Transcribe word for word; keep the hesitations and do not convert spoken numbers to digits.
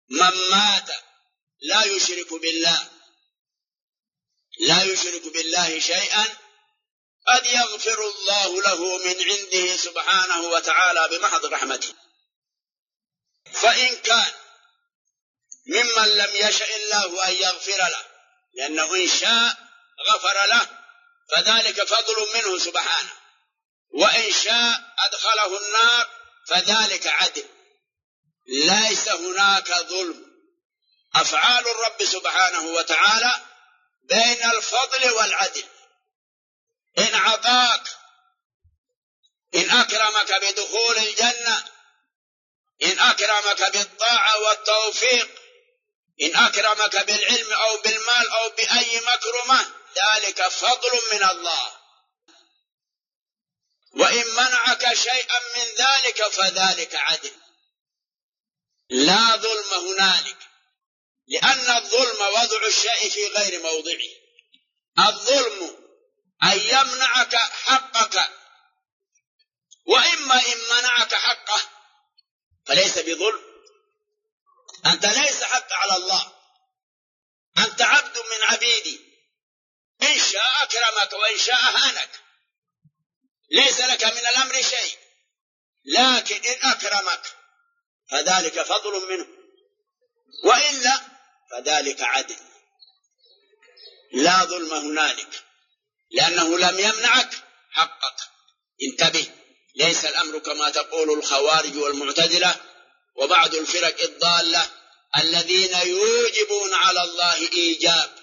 من مات لا يشرك بالله لا يشرك بالله شيئا قد يغفر الله له من عنده سبحانه وتعالى بمحض رحمته. فإن كان ممن لم يشأ الله أن يغفر له، لأنه إن شاء غفر له فذلك فضل منه سبحانه، وإن شاء أدخله النار فذلك عدل، ليس هناك ظلم. أفعال الرب سبحانه وتعالى بين الفضل والعدل. إن عطاك، إن أكرمك بدخول الجنة، إن أكرمك بالطاعة والتوفيق، إن أكرمك بالعلم أو بالمال أو بأي مكرمة، ذلك فضل من الله. وإن منعك شيئا من ذلك فذلك عدل، لا ظلم هنالك، لأن الظلم وضع الشيء في غير موضعه. الظلم أن يمنعك حقك، وإما إن منعك حقه فليس بظلم. أنت ليس حق على الله، أنت عبد من عبيدي، إن شاء أكرمك وإن شاء هانك، ليس لك من الأمر شيء. لكن إن أكرمك فذلك فضل منه، وإلا فذلك عدل، لا ظلم هنالك، لأنه لم يمنعك حقك. انتبه، ليس الأمر كما تقول الخوارج والمعتزلة وبعض الفرق الضالة الذين يوجبون على الله إيجاب